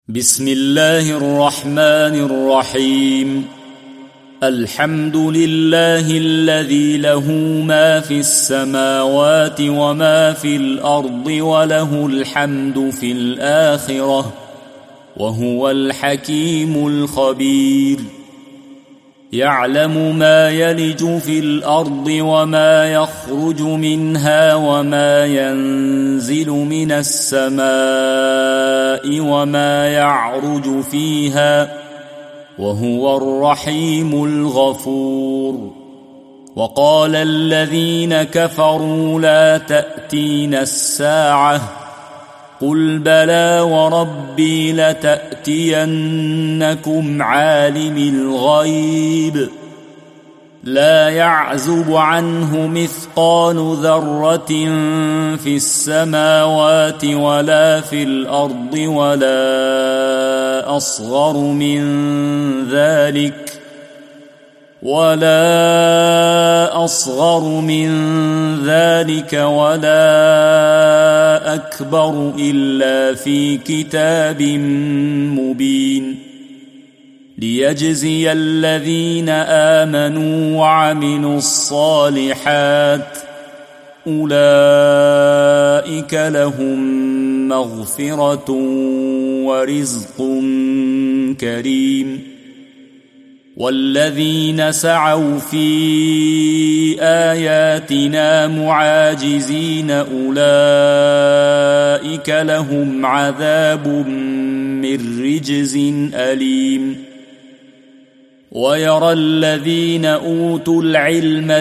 بسم الله الرحمن الرحيم. الحمد لله الذي له ما في السماوات وما في الأرض وله الحمد في الآخرة وهو الحكيم الخبير. يعلم ما يلج في الأرض وما يخرج منها وما ينزل من السماء وما يعرج فيها وهو الرحيم الغفور. وقال الذين كفروا لا تأتينا الساعة قل بلى وربي لتأتينكم عالم الغيب لا يعزب عنه مثقال ذرة في السماوات ولا في الأرض ولا أصغر من ذلك ولا أكبر إلا في كتاب مبين. ليجزي الذين آمنوا وعملوا الصالحات أولئك لهم مغفرة ورزق كريم. والذين سعوا في آياتنا معاجزين أولئك لهم عذاب من رجز أليم. ويرى الذين أوتوا العلم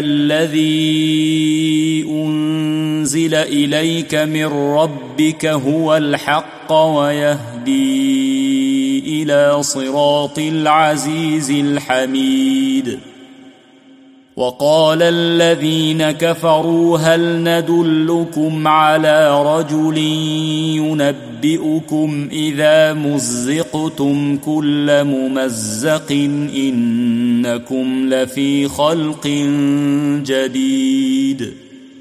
الذي أنزل إليك من ربك هو الحق ويهدي إلى صراط العزيز الحميد. وقال الذين كفروا هل ندلكم على رجل ينبئكم إذا مزقتم كل ممزق إنكم لفي خلق جديد.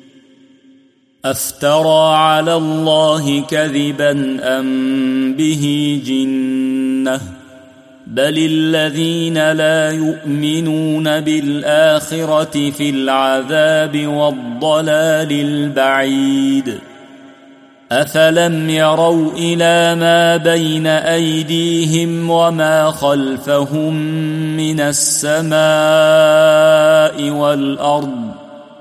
أفترى على الله كذبا أم به جنة بل الذين لا يؤمنون بالآخرة في العذاب والضلال البعيد. أفلم يروا إلى ما بين أيديهم وما خلفهم من السماء والأرض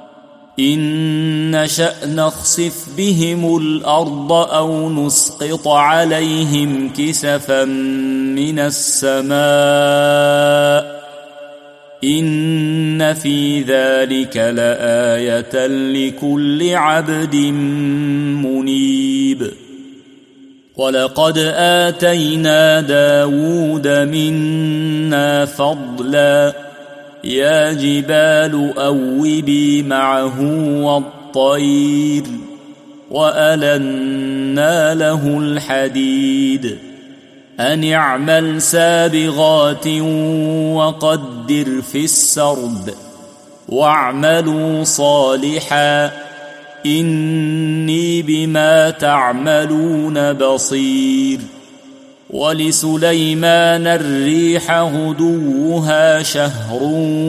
إن نشأ نخسف بهم الأرض أو نسقط عليهم كسفا من السماء إن في ذلك لآية لكل عبد منيب. ولقد آتينا داود منا فضلا يا جبال أوبي معه والطير وألنا له الحديد أن اعمل سابغات وقدر في السرد واعملوا صالحا إني بما تعملون بصير. ولسليمان الريح غدوها شهر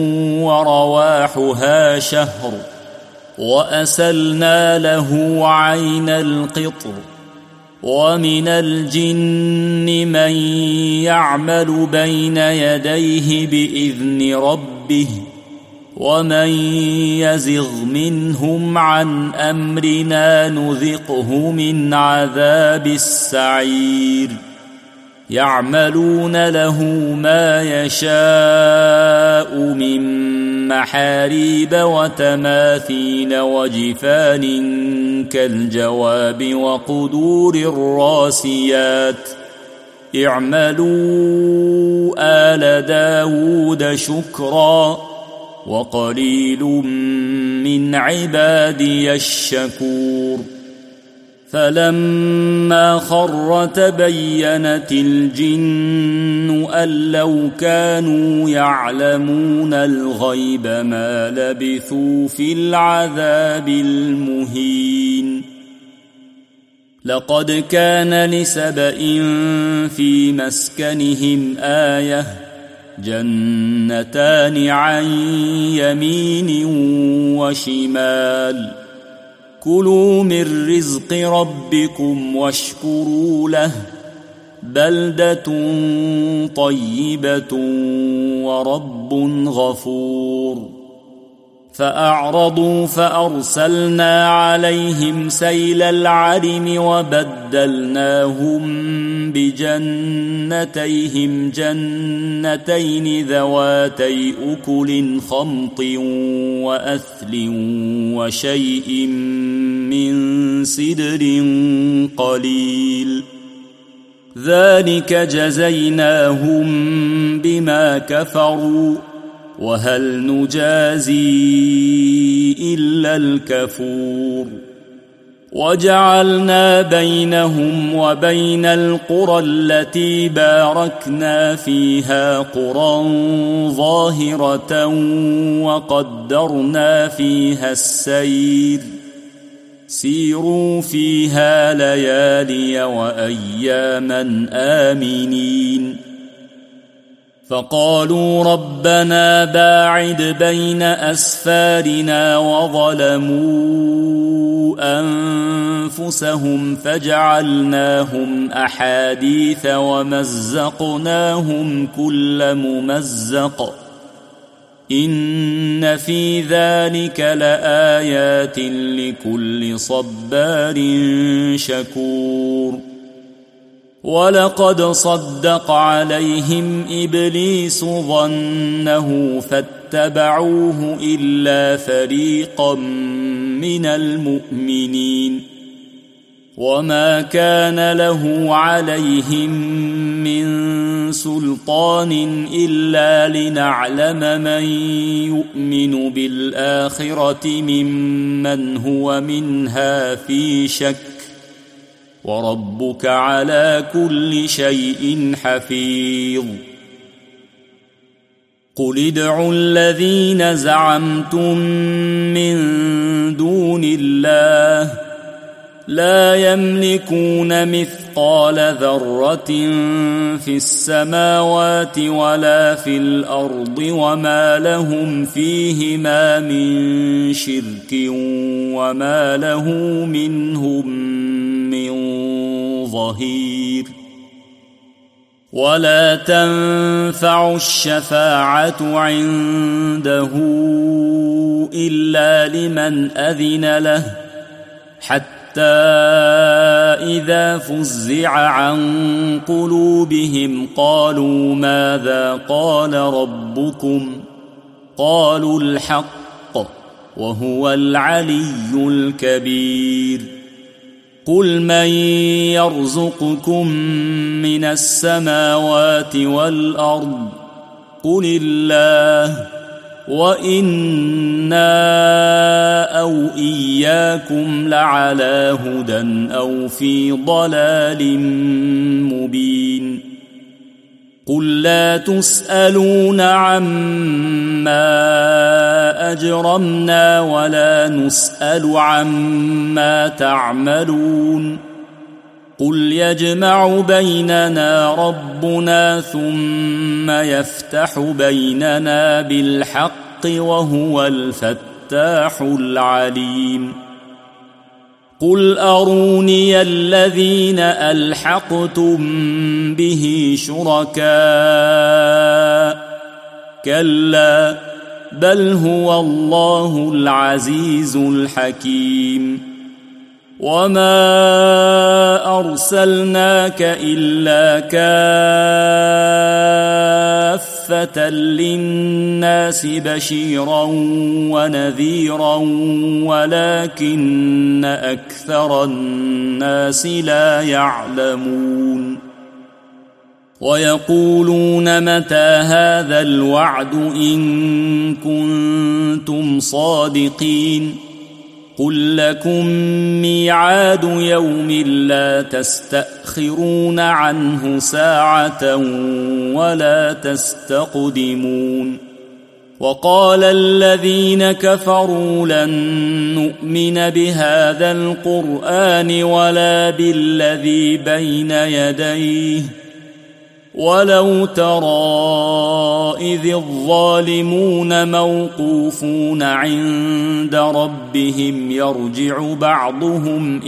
ورواحها شهر وأسلنا له عين القطر. ومن الجن من يعمل بين يديه بإذن ربه ومن يزغ منهم عن أمرنا نذقه من عذاب السعير. يعملون له ما يشاء من محاريب وتماثيل وجفان كالجواب وقدور الراسيات. اعملوا آل داود شكرا وقليل من عبادي الشكور. فلما خر تبينت الجن أن لو كانوا يعلمون الغيب ما لبثوا في العذاب المهين. لقد كان لسبإ في مسكنهم آية جنتان عن يمين وشمال كلوا من رزق ربكم واشكروا له بلدة طيبة ورب غفور فأعرضوا فأرسلنا عليهم سيل العرم وبدلناهم بجنتيهم جنتين ذواتي أكل خمط وأثل وشيء من سدر قليل ذلك جزيناهم بما كفروا وهل نجازي إلا الكفور وجعلنا بينهم وبين القرى التي باركنا فيها قرى ظاهرة وقدرنا فيها السير سيروا فيها ليالي وأياما آمنين فقالوا ربنا باعد بين أسفارنا وظلموا أنفسهم فجعلناهم أحاديث ومزقناهم كل ممزق إن في ذلك لآيات لكل صبار شكور ولقد صدق عليهم إبليس ظنه فاتبعوه إلا فريقا من المؤمنين وما كان له عليهم من سلطان إلا لنعلم من يؤمن بالآخرة ممن هو منها في شك وربك على كل شيء حفيظ قل ادعوا الذين زعمتم من دون الله لا يملكون مثقال ذرة في السماوات ولا في الأرض وما لهم فيهما من شرك وما له منهم من ظهير ولا تنفع الشفاعة عنده إلا لمن أذن له حتى إذا فزع عن قلوبهم قالوا ماذا قال ربكم قالوا الحق وهو العلي الكبير قل من يرزقكم من السماوات والأرض قل الله وإنا أو إياكم لعلى هدى أو في ضلال مبين قل لا تسألون عما أجرمنا ولا نسأل عما تعملون قل يجمع بيننا ربنا ثم يفتح بيننا بالحق وهو الفتاح العليم قل أروني الذين ألحقتم به شركاء كلا بل هو الله العزيز الحكيم وما أرسلناك إلا كافة للناس بشيرا ونذيرا ولكن أكثر الناس لا يعلمون ويقولون متى هذا الوعد إن كنتم صادقين قل لكم ميعاد يوم لا تستأخرون عنه ساعة ولا تستقدمون وقال الذين كفروا لن نؤمن بهذا القرآن ولا بالذي بين يديه ولو ترى إذ الظالمون موقوفون عند ربهم يرجع بعضهم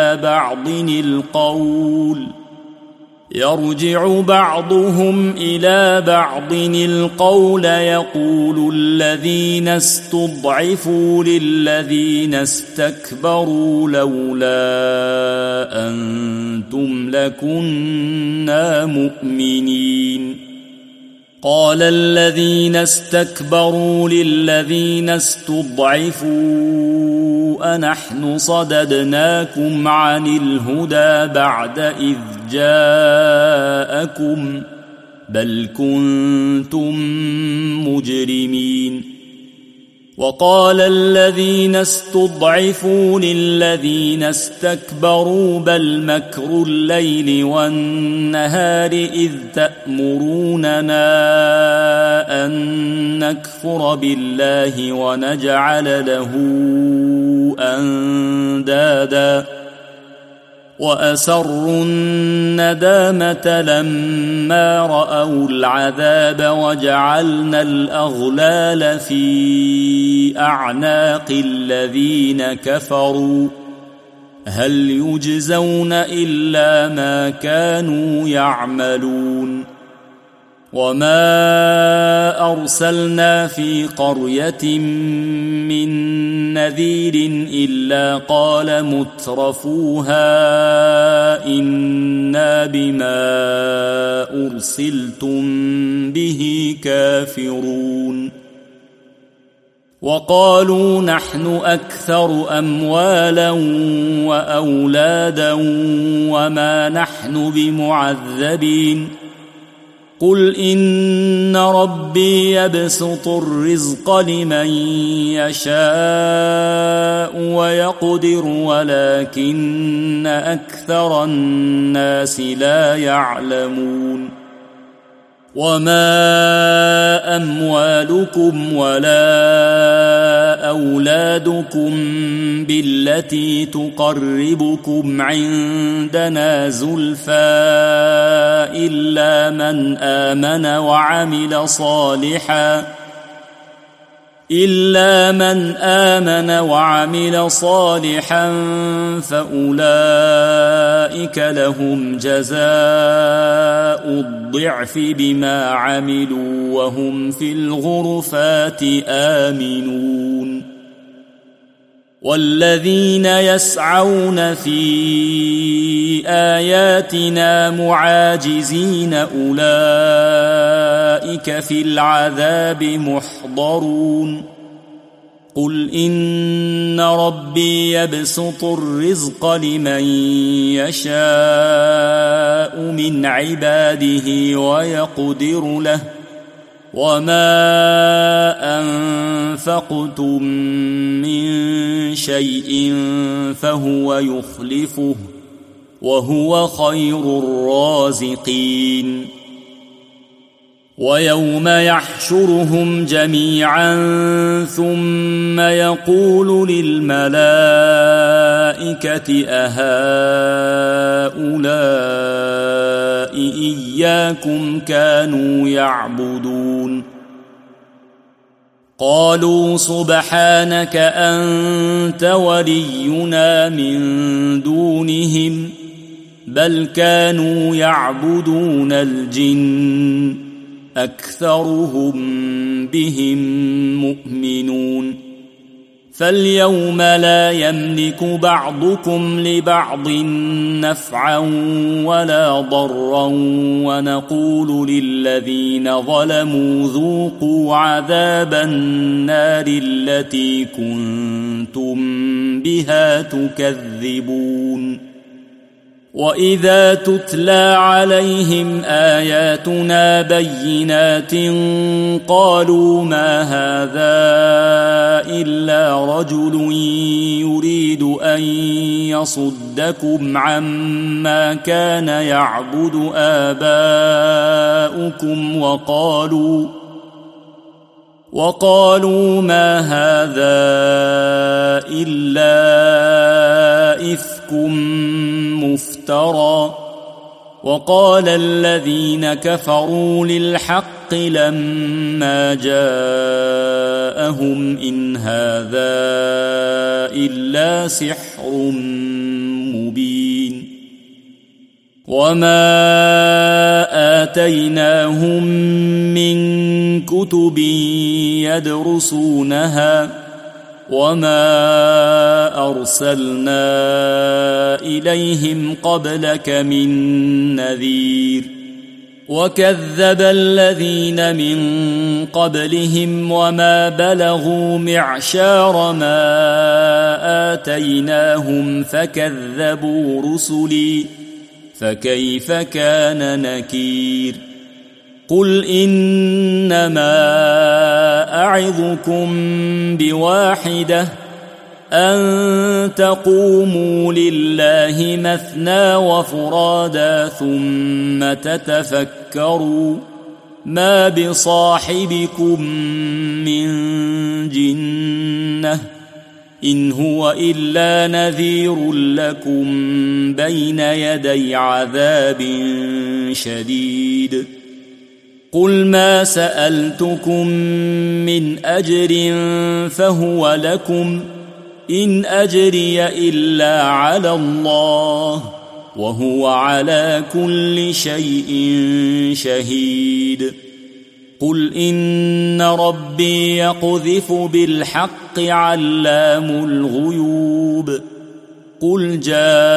إلى بعض القول يقول الذين استضعفوا للذين استكبروا لولا أنتم لكنا مؤمنين قال الذين استكبروا للذين استضعفوا أنحن صددناكم عن الهدى بعد إذ جاءكم بل كنتم مجرمين وقال الذين استضعفوا للذين استكبروا بل مكر الليل والنهار إذ تأمروننا أن نكفر بالله ونجعل له أندادا وأسروا الندامة لما رأوا العذاب وجعلنا الأغلال في أعناق الذين كفروا هل يجزون إلا ما كانوا يعملون وما أرسلنا في قرية من نذير إلا قال مترفوها إنا بما أرسلتم به كافرون وقالوا نحن أكثر أموالا وأولادا وما نحن بمعذبين قل إن ربي يبسط الرزق لمن يشاء ويقدر ولكن أكثر الناس لا يعلمون وما أموالكم ولا أولادكم بالتي تقربكم عندنا زلفى إلا من آمن وعمل صالحا فأولئك لهم جزاء الضعف بما عملوا وهم في الغرفات آمنون والذين يسعون في آياتنا معاجزين أولئك في العذاب محضرون قل إن ربي يبسط الرزق لمن يشاء من عباده ويقدر له وما أنفقتم من شيء فهو يخلفه وهو خير الرازقين ويوم يحشرهم جميعا ثم يقول للملائكة أهؤلاء إياكم كانوا يعبدون قالوا سبحانك أنت ولينا من دونهم بل كانوا يعبدون الجن أكثرهم بهم مؤمنون فاليوم لا يملك بعضكم لبعض نفعا ولا ضرا ونقول للذين ظلموا ذوقوا عذاب النار التي كنتم بها تكذبون وإذا تتلى عليهم آياتنا بينات قالوا ما هذا إلا رجل يريد أن يصدكم عما كان يعبد آباؤكم وقالوا ما هذا إلا إفك مفترى وقال الذين كفروا للحق لما جاءهم إن هذا إلا سحر مبين وما آتيناهم من كتب يدرسونها وما أرسلنا إليهم قبلك من نذير وكذب الذين من قبلهم وما بلغوا معشار ما آتيناهم فكذبوا رسلي فكيف كان نكير قل إنما أعظكم بواحدة أن تقوموا لله مثنى وفرادا ثم تتفكروا ما بصاحبكم من جنة إن هو إلا نذير لكم بين يدي عذاب شديد قل ما سألتكم من أجر فهو لكم إن أجري إلا على الله وهو على كل شيء شهيد قل إن ربي يقذف بالحق علام الغيوب قل جاء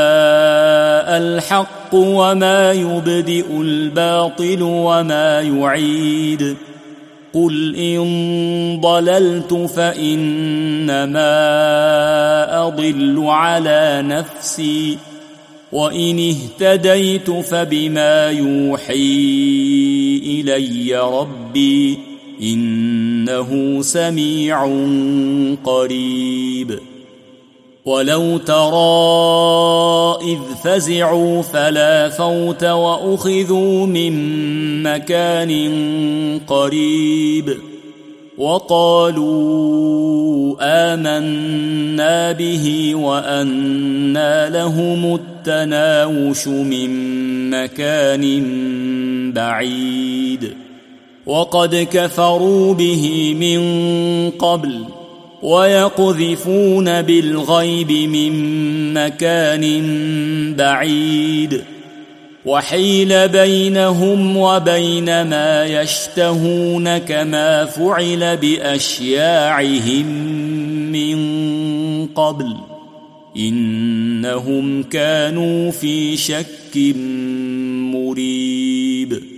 الحق وما يبدئ الباطل وما يعيد قل إن ضللت فإنما أضل على نفسي وإن اهتديت فبما يوحي إلي ربي إنه سميع قريب ولو ترى إذ فزعوا فلا فوت وأخذوا من مكان قريب وقالوا آمنا به وأنى لهم التناوش من مكان بعيد وقد كفروا به من قبل ويقذفون بالغيب من مكان بعيد وحيل بينهم وبين ما يشتهون كما فعل بأشياعهم من قبل إنهم كانوا في شك مريب